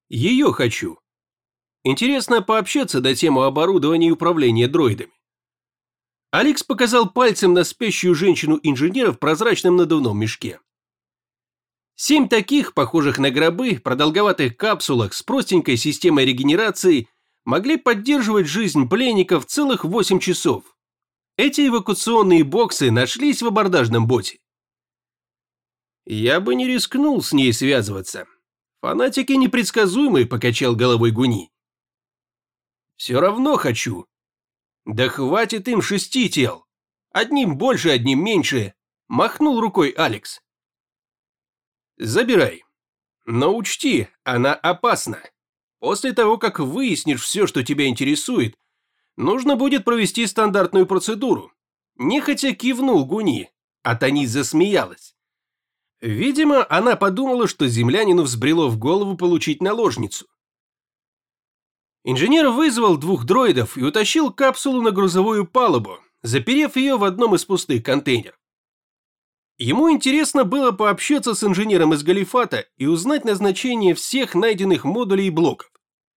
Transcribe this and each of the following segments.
Ее хочу. Интересно пообщаться на тему оборудования и управления дроидами. Алекс показал пальцем на спящую женщину-инженера в прозрачном надувном мешке. 7 таких, похожих на гробы, продолговатых капсулах с простенькой системой регенерации могли поддерживать жизнь пленников целых 8 часов. Эти эвакуационные боксы нашлись в абордажном боте. Я бы не рискнул с ней связываться. Фанатики непредсказуемые, покачал головой Гуни. Все равно хочу. Да хватит им 6 тел. Одним больше, одним меньше. Махнул рукой Алекс. Забирай. Но учти, она опасна. После того, как выяснишь все, что тебя интересует, нужно будет провести стандартную процедуру. Нехотя кивнул Гуни, а Танис засмеялась. Видимо, она подумала, что землянину взбрело в голову получить наложницу. Инженер вызвал 2 дроидов и утащил капсулу на грузовую палубу, заперев ее в одном из пустых контейнеров. Ему интересно было пообщаться с инженером из Галифата и узнать назначение всех найденных модулей и блоков.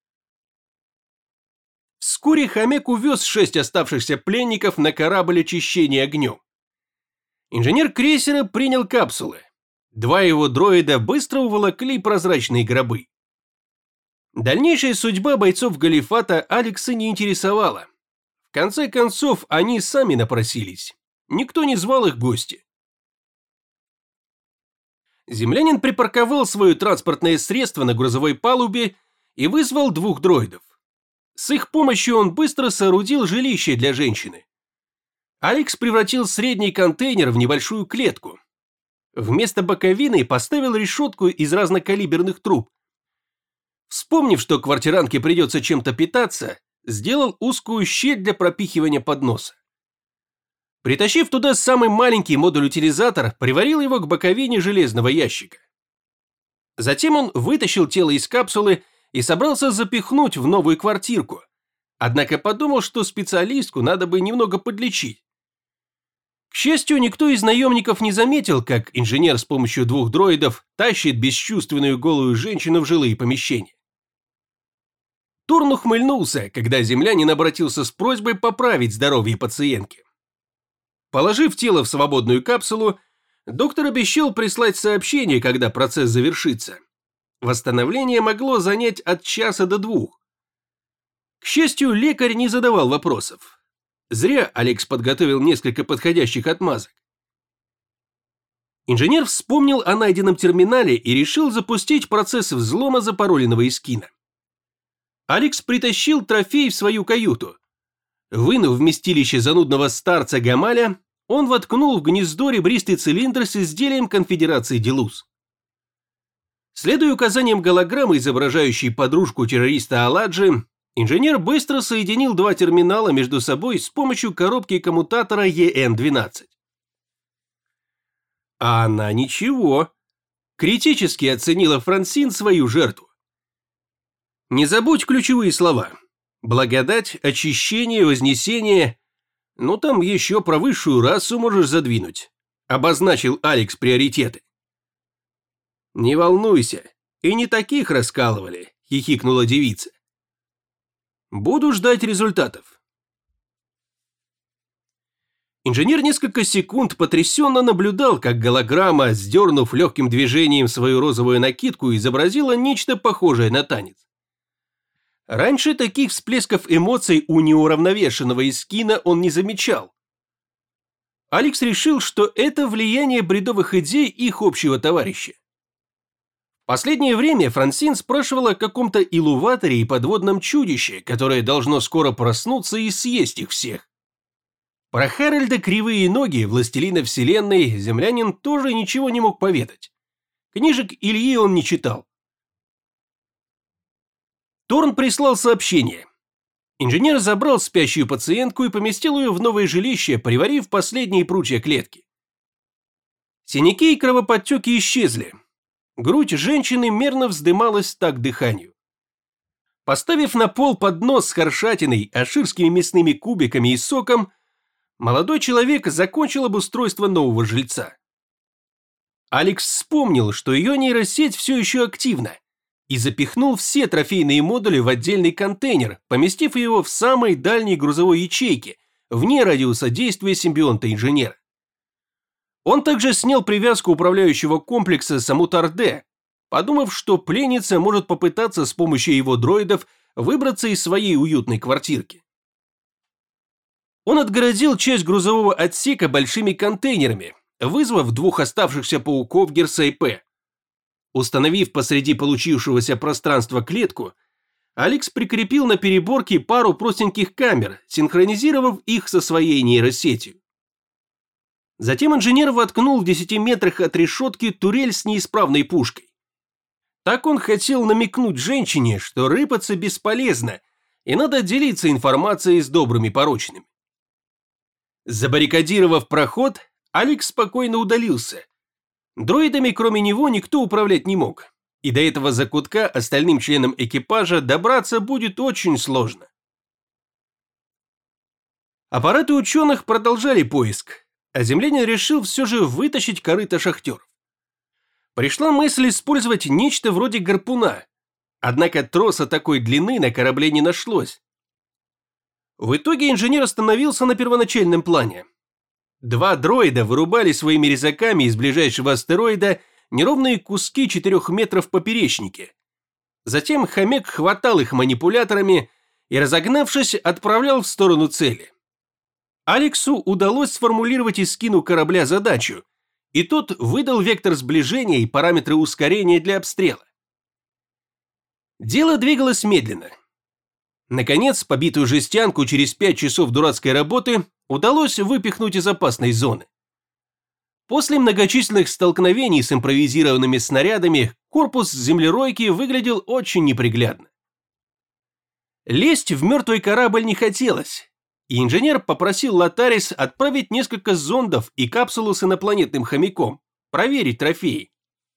Вскоре хомяк увез 6 оставшихся пленников на корабль очищения огнем. Инженер крейсера принял капсулы. 2 его дроида быстро уволокли прозрачные гробы. Дальнейшая судьба бойцов Галифата Алекса не интересовала. В конце концов, они сами напросились. Никто не звал их в гости. Землянин припарковал свое транспортное средство на грузовой палубе и вызвал 2 дроидов. С их помощью он быстро соорудил жилище для женщины. Алекс превратил средний контейнер в небольшую клетку. Вместо боковины поставил решетку из разнокалиберных труб. Вспомнив, что квартирантке придется чем-то питаться, сделал узкую щель для пропихивания подноса. Притащив туда самый маленький модуль-утилизатор, приварил его к боковине железного ящика. Затем он вытащил тело из капсулы и собрался запихнуть в новую квартирку, однако подумал, что специалистку надо бы немного подлечить. К счастью, никто из наемников не заметил, как инженер с помощью 2 дроидов тащит бесчувственную голую женщину в жилые помещения. Торн ухмыльнулся, когда землянин обратился с просьбой поправить здоровье пациентки. Положив тело в свободную капсулу, доктор обещал прислать сообщение, когда процесс завершится. Восстановление могло занять от часа до 2. К счастью, лекарь не задавал вопросов. Зря Алекс подготовил несколько подходящих отмазок. Инженер вспомнил о найденном терминале и решил запустить процесс взлома запароленного эскина. Алекс притащил трофей в свою каюту. Вынув вместилище занудного старца Гамаля, он воткнул в гнездо ребристый цилиндр с изделием конфедерации Делуз. Следуя указаниям голограммы, изображающей подружку террориста Аладжи, инженер быстро соединил 2 терминала между собой с помощью коробки коммутатора EN-12. А она ничего. Критически оценила Франсин свою жертву. Не забудь ключевые слова. Благодать, очищение, вознесение. Ну там еще про высшую расу можешь задвинуть. Обозначил Алекс приоритеты. Не волнуйся, и не таких раскалывали, хихикнула девица. Буду ждать результатов. Инженер несколько секунд потрясенно наблюдал, как голограмма, сдернув легким движением свою розовую накидку, изобразила нечто похожее на танец. Раньше таких всплесков эмоций у неуравновешенного эскина он не замечал. Алекс решил, что это влияние бредовых идей их общего товарища. В последнее время Франсин спрашивала о каком-то илуваторе и подводном чудище, которое должно скоро проснуться и съесть их всех. Про Хэральда Кривые Ноги, властелина вселенной, землянин тоже ничего не мог поведать. Книжек Ильи он не читал. Торн прислал сообщение. Инженер забрал спящую пациентку и поместил ее в новое жилище, приварив последние прутья клетки. Синяки и кровоподтеки исчезли. Грудь женщины мерно вздымалась так к дыханию. Поставив на пол поднос с хоршатиной, аширскими мясными кубиками и соком, молодой человек закончил обустройство нового жильца. Алекс вспомнил, что ее нейросеть все еще активна. и запихнул все трофейные модули в отдельный контейнер, поместив его в самой дальней грузовой ячейке, вне радиуса действия симбионта-инженера. Он также снял привязку управляющего комплекса Самутар-Д, подумав, что пленница может попытаться с помощью его дроидов выбраться из своей уютной квартирки. Он отгородил часть грузового отсека большими контейнерами, вызвав двух оставшихся пауков Герсай-П. Установив посреди получившегося пространства клетку, Алекс прикрепил на переборке пару простеньких камер, синхронизировав их со своей нейросетью. Затем инженер воткнул в 10 метрах от решетки турель с неисправной пушкой. Так он хотел намекнуть женщине, что рыпаться бесполезно, и надо делиться информацией с добрыми порочными. Забаррикадировав проход, Алекс спокойно удалился. Дроидами кроме него никто управлять не мог, и до этого закутка остальным членам экипажа добраться будет очень сложно. Аппараты ученых продолжали поиск, а землянин решил все же вытащить корыто шахтеров. Пришла мысль использовать нечто вроде гарпуна, однако троса такой длины на корабле не нашлось. В итоге инженер остановился на первоначальном плане. Два дроида вырубали своими резаками из ближайшего астероида неровные куски 4 метров в поперечнике. Затем хомяк хватал их манипуляторами и, разогнавшись, отправлял в сторону цели. Алексу удалось сформулировать эскину корабля задачу, и тот выдал вектор сближения и параметры ускорения для обстрела. Дело двигалось медленно. Наконец, побитую жестянку через 5 часов дурацкой работы удалось выпихнуть из опасной зоны. После многочисленных столкновений с импровизированными снарядами корпус землеройки выглядел очень неприглядно. Лезть в мертвый корабль не хотелось, и инженер попросил Латарис отправить несколько зондов и капсулу с инопланетным хомяком, проверить трофеи.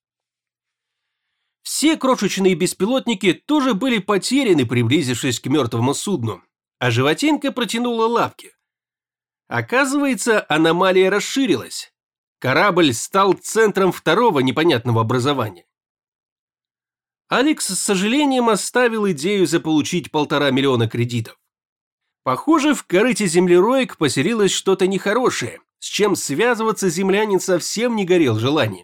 Все крошечные беспилотники тоже были потеряны, приблизившись к мертвому судну, а животинка протянула лапки. Оказывается, аномалия расширилась. Корабль стал центром второго непонятного образования. Алекс с сожалением оставил идею заполучить 1,5 миллиона кредитов. Похоже, в корыте землероек поселилось что-то нехорошее, с чем связываться землянин совсем не горел желанием.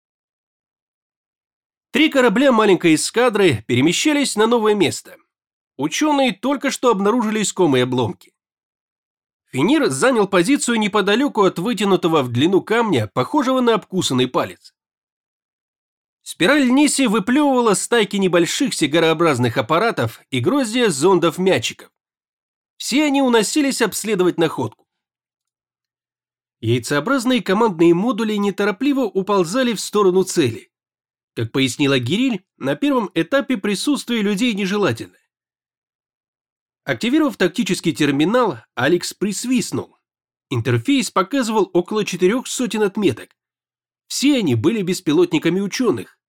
3 корабля маленькой эскадры перемещались на новое место. Ученые только что обнаружили искомые обломки. Фенир занял позицию неподалеку от вытянутого в длину камня, похожего на обкусанный палец. Спираль Ниси выплевывала стайки небольших сигарообразных аппаратов и гроздья зондов-мячиков. Все они уносились обследовать находку. Яйцеобразные командные модули неторопливо уползали в сторону цели. Как пояснила Гириль, на первом этапе присутствие людей нежелательно. Активировав тактический терминал, Алекс присвистнул. Интерфейс показывал около 400 отметок. Все они были беспилотниками ученых.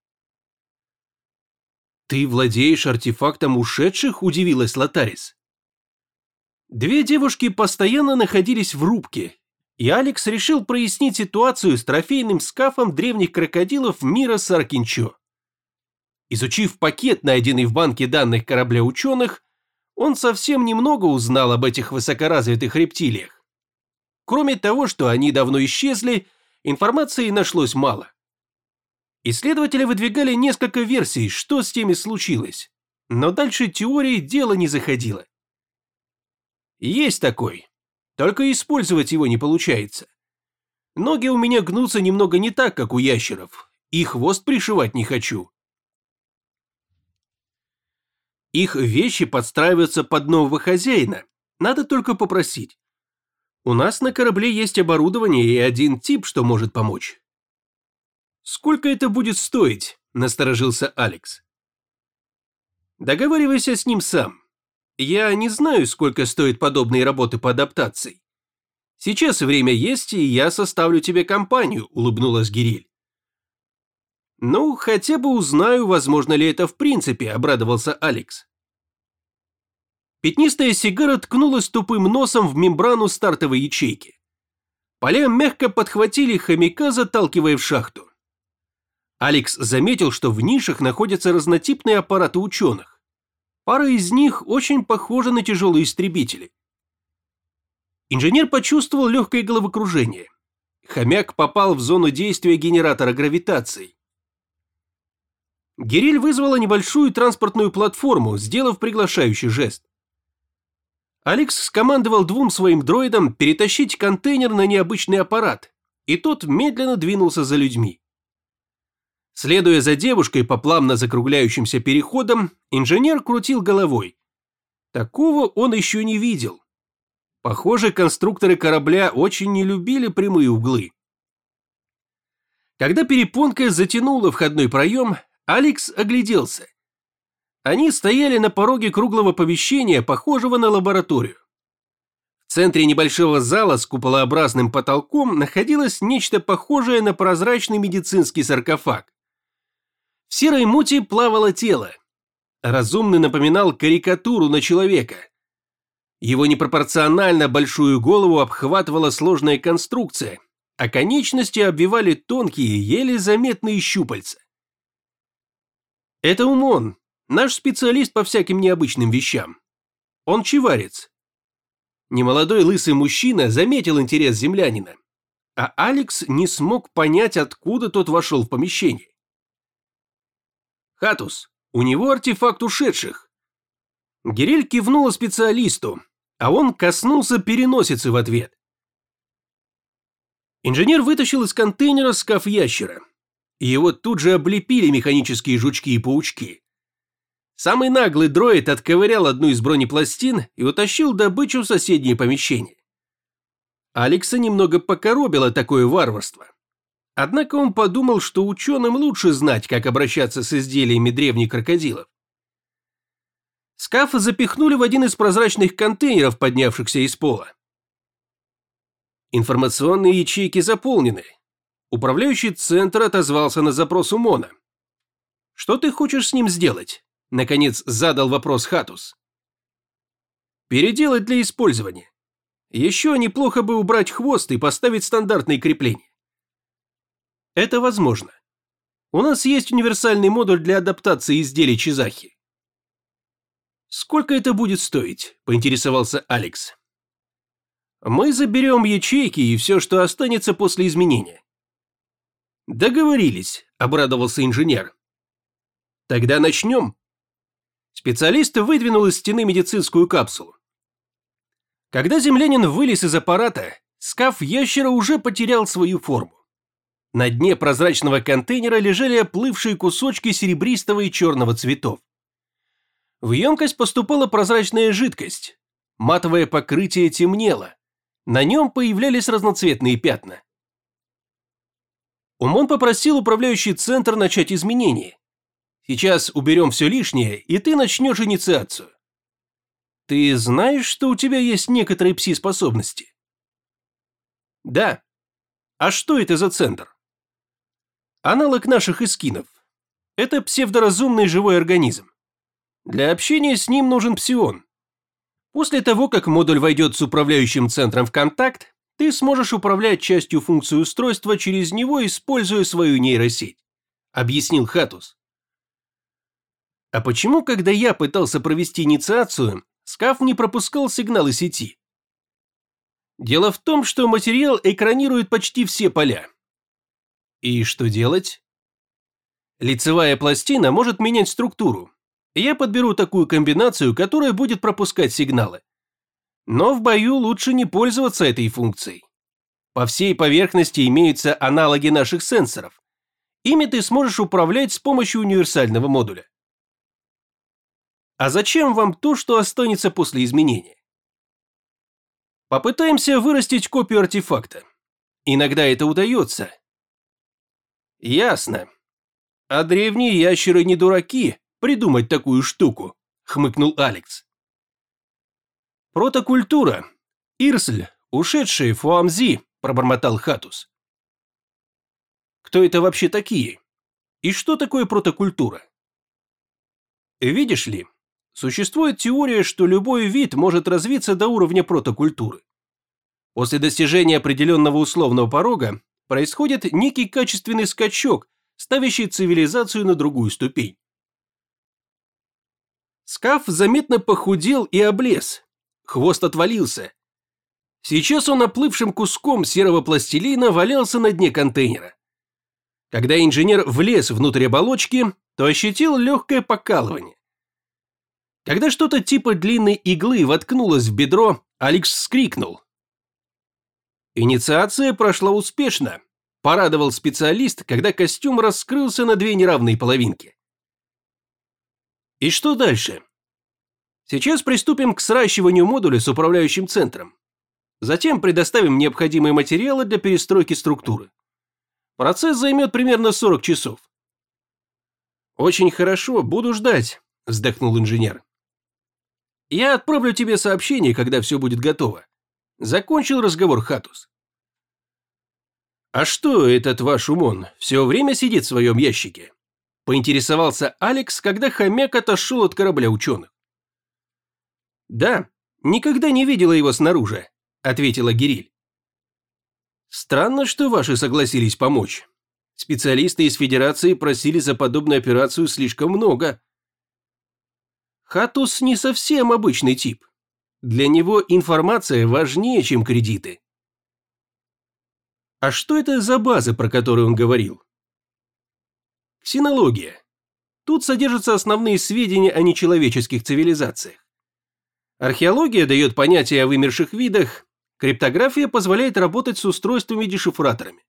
«Ты владеешь артефактом ушедших?» – удивилась Латарис. 2 девушки постоянно находились в рубке, и Алекс решил прояснить ситуацию с трофейным скафом древних крокодилов мира Саркинчо. Изучив пакет, найденный в банке данных корабля ученых, он совсем немного узнал об этих высокоразвитых рептилиях. Кроме того, что они давно исчезли, информации нашлось мало. Исследователи выдвигали несколько версий, что с теми случилось, но дальше теории дело не заходило. Есть такой, только использовать его не получается. Ноги у меня гнутся немного не так, как у ящеров, и хвост пришивать не хочу. Их вещи подстраиваются под нового хозяина, надо только попросить. У нас на корабле есть оборудование и один тип, что может помочь. «Сколько это будет стоить?» – насторожился Алекс. «Договаривайся с ним сам. Я не знаю, сколько стоят подобные работы по адаптации. Сейчас время есть, и я составлю тебе компанию», – улыбнулась Гириль. «Ну, хотя бы узнаю, возможно ли это в принципе», – обрадовался Алекс. Пятнистая сигара ткнулась тупым носом в мембрану стартовой ячейки. Поля мягко подхватили хомяка, заталкивая в шахту. Алекс заметил, что в нишах находятся разнотипные аппараты ученых. Пара из них очень похожа на тяжелые истребители. Инженер почувствовал легкое головокружение. Хомяк попал в зону действия генератора гравитации. Гириль вызвала небольшую транспортную платформу, сделав приглашающий жест. Алекс скомандовал двум своим дроидам перетащить контейнер на необычный аппарат, и тот медленно двинулся за людьми. Следуя за девушкой по плавно закругляющимся переходам, инженер крутил головой. Такого он еще не видел. Похоже, конструкторы корабля очень не любили прямые углы. Когда перепонка затянула входной проем, Алекс огляделся. Они стояли на пороге круглого помещения, похожего на лабораторию. В центре небольшого зала с куполообразным потолком находилось нечто похожее на прозрачный медицинский саркофаг. В серой мути плавало тело. Разумный напоминал карикатуру на человека. Его непропорционально большую голову обхватывала сложная конструкция, а конечности обвивали тонкие, еле заметные щупальца. Это Умон, наш специалист по всяким необычным вещам. Он чиварец. Немолодой лысый мужчина заметил интерес землянина, а Алекс не смог понять, откуда тот вошел в помещение. «Хатус, у него артефакт ушедших». Гириль кивнула специалисту, а он коснулся переносицы в ответ. Инженер вытащил из контейнера скаф ящера. Его тут же облепили механические жучки и паучки. Самый наглый дроид отковырял одну из бронепластин и утащил добычу в соседнее помещение. Алекса немного покоробило такое варварство. Однако он подумал, что ученым лучше знать, как обращаться с изделиями древних крокодилов. Скаф запихнули в один из прозрачных контейнеров, поднявшихся из пола. Информационные ячейки заполнены. Управляющий центр отозвался на запрос Умона. «Что ты хочешь с ним сделать?» – наконец задал вопрос Хатус. «Переделать для использования. Еще неплохо бы убрать хвост и поставить стандартные крепления». «Это возможно. У нас есть универсальный модуль для адаптации изделий Чизахи». «Сколько это будет стоить?» – поинтересовался Алекс. «Мы заберем ячейки и все, что останется после изменения». «Договорились», – обрадовался инженер. «Тогда начнем». Специалист выдвинул из стены медицинскую капсулу. Когда землянин вылез из аппарата, скаф ящера уже потерял свою форму. На дне прозрачного контейнера лежали оплывшие кусочки серебристого и черного цветов. В емкость поступала прозрачная жидкость. Матовое покрытие темнело. На нем появлялись разноцветные пятна. Умон попросил управляющий центр начать изменения. Сейчас уберем все лишнее, и ты начнешь инициацию. Ты знаешь, что у тебя есть некоторые пси-способности? Да. А что это за центр? Аналог наших эскинов. Это псевдоразумный живой организм. Для общения с ним нужен псион. После того, как модуль войдет с управляющим центром в контакт, ты сможешь управлять частью функции устройства через него, используя свою нейросеть, объяснил Хатус. А почему, когда я пытался провести инициацию, скаф не пропускал сигналы сети? Дело в том, что материал экранирует почти все поля. И что делать? Лицевая пластина может менять структуру. Я подберу такую комбинацию, которая будет пропускать сигналы. Но в бою лучше не пользоваться этой функцией. По всей поверхности имеются аналоги наших сенсоров. Ими ты сможешь управлять с помощью универсального модуля. А зачем вам то, что останется после изменения? Попытаемся вырастить копию артефакта. Иногда это удается. Ясно. А древние ящеры не дураки придумать такую штуку, хмыкнул Алекс. Протокультура. Ирсль, ушедшие Фуамзи, пробормотал Хатус. Кто это вообще такие? И что такое протокультура? Видишь ли, существует теория, что любой вид может развиться до уровня протокультуры. После достижения определенного условного порога происходит некий качественный скачок, ставящий цивилизацию на другую ступень. Скаф заметно похудел и облез. Хвост отвалился. Сейчас он оплывшим куском серого пластилина валялся на дне контейнера. Когда инженер влез внутрь оболочки, то ощутил легкое покалывание. Когда что-то типа длинной иглы воткнулось в бедро, Алекс вскрикнул. Инициация прошла успешно, порадовал специалист, когда костюм раскрылся на две неравные половинки. И что дальше? Сейчас приступим к сращиванию модуля с управляющим центром. Затем предоставим необходимые материалы для перестройки структуры. Процесс займет примерно 40 часов. Очень хорошо, буду ждать, вздохнул инженер. Я отправлю тебе сообщение, когда все будет готово. Закончил разговор Хатус. А что этот ваш Умон все время сидит в своем ящике? Поинтересовался Алекс, когда хомяк отошел от корабля ученых. Да, никогда не видела его снаружи, ответила Гириль. Странно, что ваши согласились помочь. Специалисты из Федерации просили за подобную операцию слишком много. Хатус не совсем обычный тип. Для него информация важнее, чем кредиты. А что это за база, про которую он говорил? Ксенология. Тут содержатся основные сведения о нечеловеческих цивилизациях. Археология дает понятие о вымерших видах, криптография позволяет работать с устройствами-дешифраторами.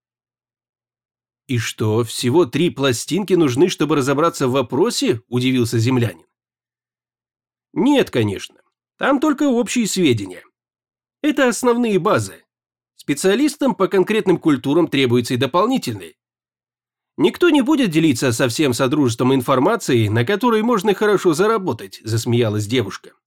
И что, всего 3 пластинки нужны, чтобы разобраться в вопросе? Удивился землянин. Нет, конечно. Там только общие сведения. Это основные базы. Специалистам по конкретным культурам требуются и дополнительные. Никто не будет делиться со всем содружеством информацией, на которой можно хорошо заработать, засмеялась девушка.